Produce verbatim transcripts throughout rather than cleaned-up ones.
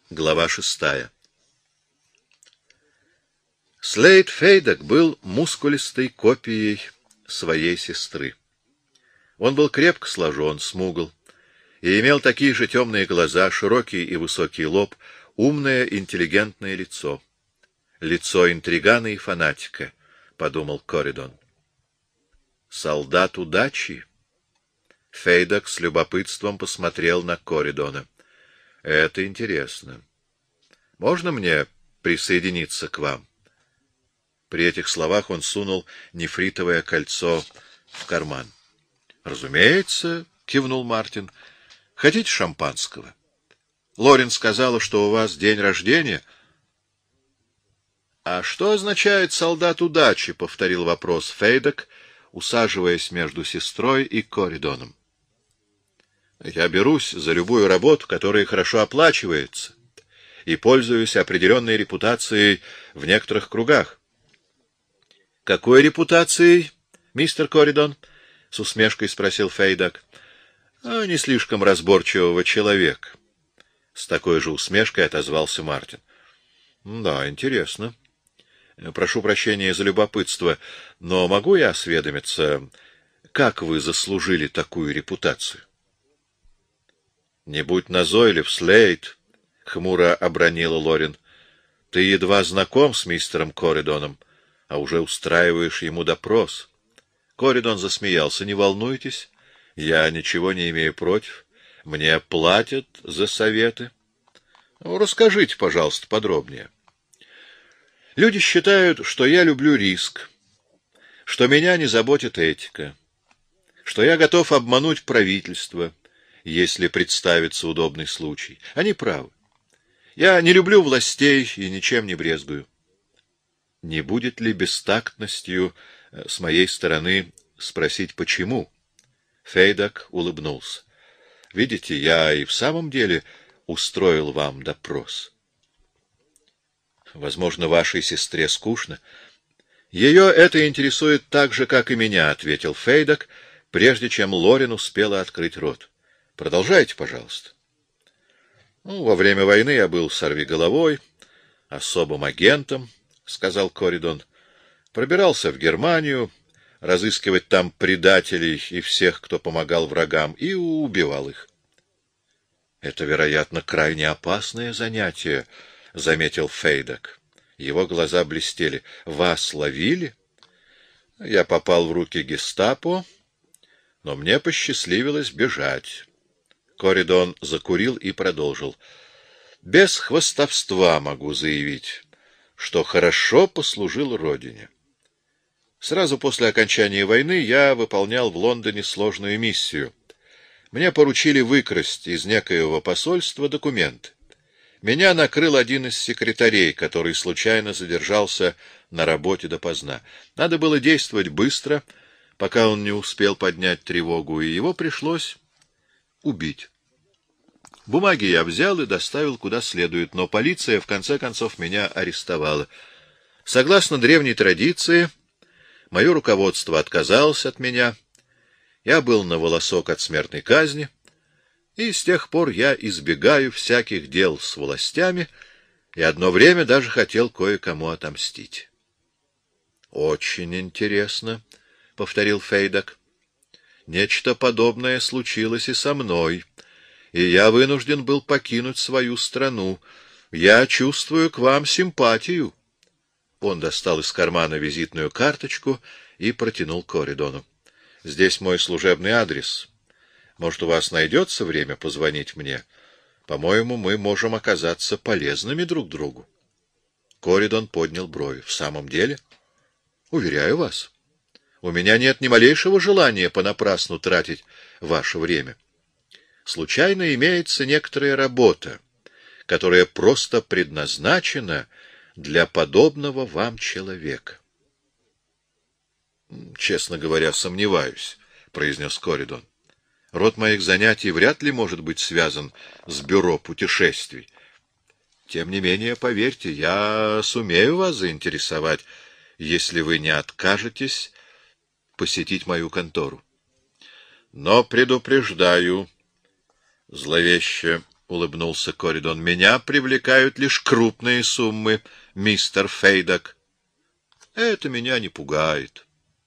Глава шестая. Слейд Фейдок был мускулистой копией своей сестры. Он был крепко сложен, смугл, и имел такие же темные глаза, широкий и высокий лоб, умное, интеллигентное лицо. Лицо интригана и фанатика, — подумал Коридон. Солдат удачи? Фейдок с любопытством посмотрел на Коридона. Это интересно. Можно мне присоединиться к вам? При этих словах он сунул нефритовое кольцо в карман. Разумеется, кивнул Мартин. Хотите шампанского? Лорен сказала, что у вас день рождения. А что означает солдат удачи? Повторил вопрос Фейдок, усаживаясь между сестрой и Коридоном. Я берусь за любую работу, которая хорошо оплачивается, и пользуюсь определенной репутацией в некоторых кругах. — Какой репутацией, мистер Коридон? — с усмешкой спросил Фейдок. — А не слишком разборчивого человека. С такой же усмешкой отозвался Мартин. — Да, интересно. Прошу прощения за любопытство, но могу я осведомиться, как вы заслужили такую репутацию? — Не будь назойлив, Слейд, — хмуро обронила Лорен. — Ты едва знаком с мистером Коридоном, а уже устраиваешь ему допрос. Коридон засмеялся. — Не волнуйтесь, я ничего не имею против. Мне платят за советы. Ну, расскажите, пожалуйста, подробнее. Люди считают, что я люблю риск, что меня не заботит этика, что я готов обмануть правительство, если представится удобный случай. Они правы. Я не люблю властей и ничем не брезгую. Не будет ли бестактностью с моей стороны спросить, почему? Фейдок улыбнулся. Видите, я и в самом деле устроил вам допрос. Возможно, вашей сестре скучно. Ее это интересует так же, как и меня, — ответил Фейдок, прежде чем Лорен успела открыть рот. Продолжайте, пожалуйста. Ну, во время войны я был сорвиголовой, особым агентом, — сказал Коридон. Пробирался в Германию, разыскивать там предателей и всех, кто помогал врагам, и убивал их. — Это, вероятно, крайне опасное занятие, — заметил Фейдок. Его глаза блестели. — Вас ловили? Я попал в руки гестапо, но мне посчастливилось бежать. Коридон закурил и продолжил. — Без хвастовства могу заявить, что хорошо послужил Родине. Сразу после окончания войны я выполнял в Лондоне сложную миссию. Мне поручили выкрасть из некоего посольства документы. Меня накрыл один из секретарей, который случайно задержался на работе допоздна. Надо было действовать быстро, пока он не успел поднять тревогу, и его пришлось убить. Бумаги я взял и доставил куда следует, но полиция в конце концов меня арестовала. Согласно древней традиции, мое руководство отказалось от меня. Я был на волосок от смертной казни, и с тех пор я избегаю всяких дел с властями и одно время даже хотел кое-кому отомстить. — Очень интересно, — повторил Фейдок. — Нечто подобное случилось и со мной, и я вынужден был покинуть свою страну. Я чувствую к вам симпатию. Он достал из кармана визитную карточку и протянул Коридону. — Здесь мой служебный адрес. Может, у вас найдется время позвонить мне? По-моему, мы можем оказаться полезными друг другу. Коридон поднял брови. — В самом деле? — Уверяю вас. У меня нет ни малейшего желания понапрасну тратить ваше время. Случайно имеется некоторая работа, которая просто предназначена для подобного вам человека. — Честно говоря, сомневаюсь, — произнес Коридон. — Род моих занятий вряд ли может быть связан с бюро путешествий. Тем не менее, поверьте, я сумею вас заинтересовать, если вы не откажетесь посетить мою контору. Но предупреждаю, — зловеще — улыбнулся Коридон. — Меня привлекают лишь крупные суммы, мистер Фейдок. — Это меня не пугает.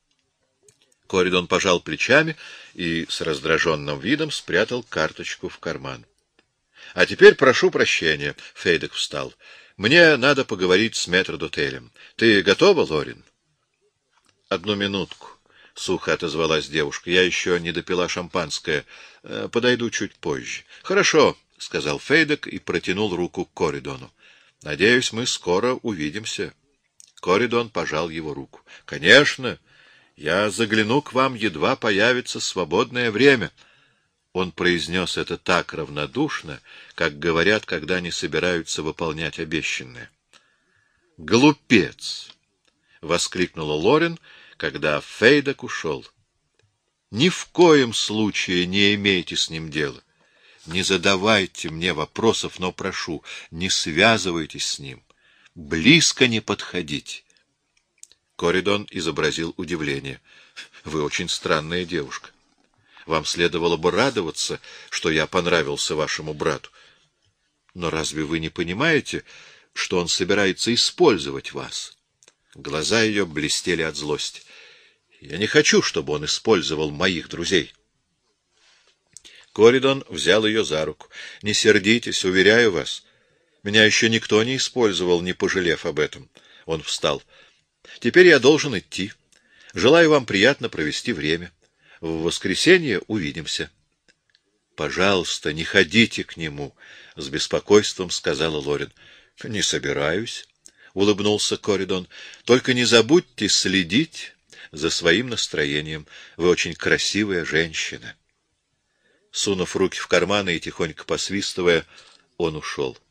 Коридон пожал плечами и с раздраженным видом спрятал карточку в карман. — А теперь прошу прощения, — Фейдок встал. — Мне надо поговорить с метрдотелем. Ты готова, Лорин? — Одну минутку, — сухо отозвалась девушка. — Я еще не допила шампанское. Подойду чуть позже. — Хорошо, — сказал Фейдок и протянул руку к Коридону. — Надеюсь, мы скоро увидимся. Коридон пожал его руку. — Конечно, я загляну к вам, едва появится свободное время. Он произнес это так равнодушно, как говорят, когда не собираются выполнять обещанное. — Глупец! — воскликнула Лорин, когда Фейдок ушел. — Ни в коем случае не имейте с ним дела. Не задавайте мне вопросов, но прошу, не связывайтесь с ним. Близко не подходите. Коридон изобразил удивление. — Вы очень странная девушка. Вам следовало бы радоваться, что я понравился вашему брату. Но разве вы не понимаете, что он собирается использовать вас? Глаза ее блестели от злости. Я не хочу, чтобы он использовал моих друзей. Коридон взял ее за руку. — Не сердитесь, уверяю вас. Меня еще никто не использовал, не пожалев об этом. Он встал. — Теперь я должен идти. Желаю вам приятно провести время. В воскресенье увидимся. — Пожалуйста, не ходите к нему, — с беспокойством сказала Лорин. — Не собираюсь, — улыбнулся Коридон. — Только не забудьте следить за своим настроением. Вы очень красивая женщина. Сунув руки в карманы и тихонько посвистывая, он ушел.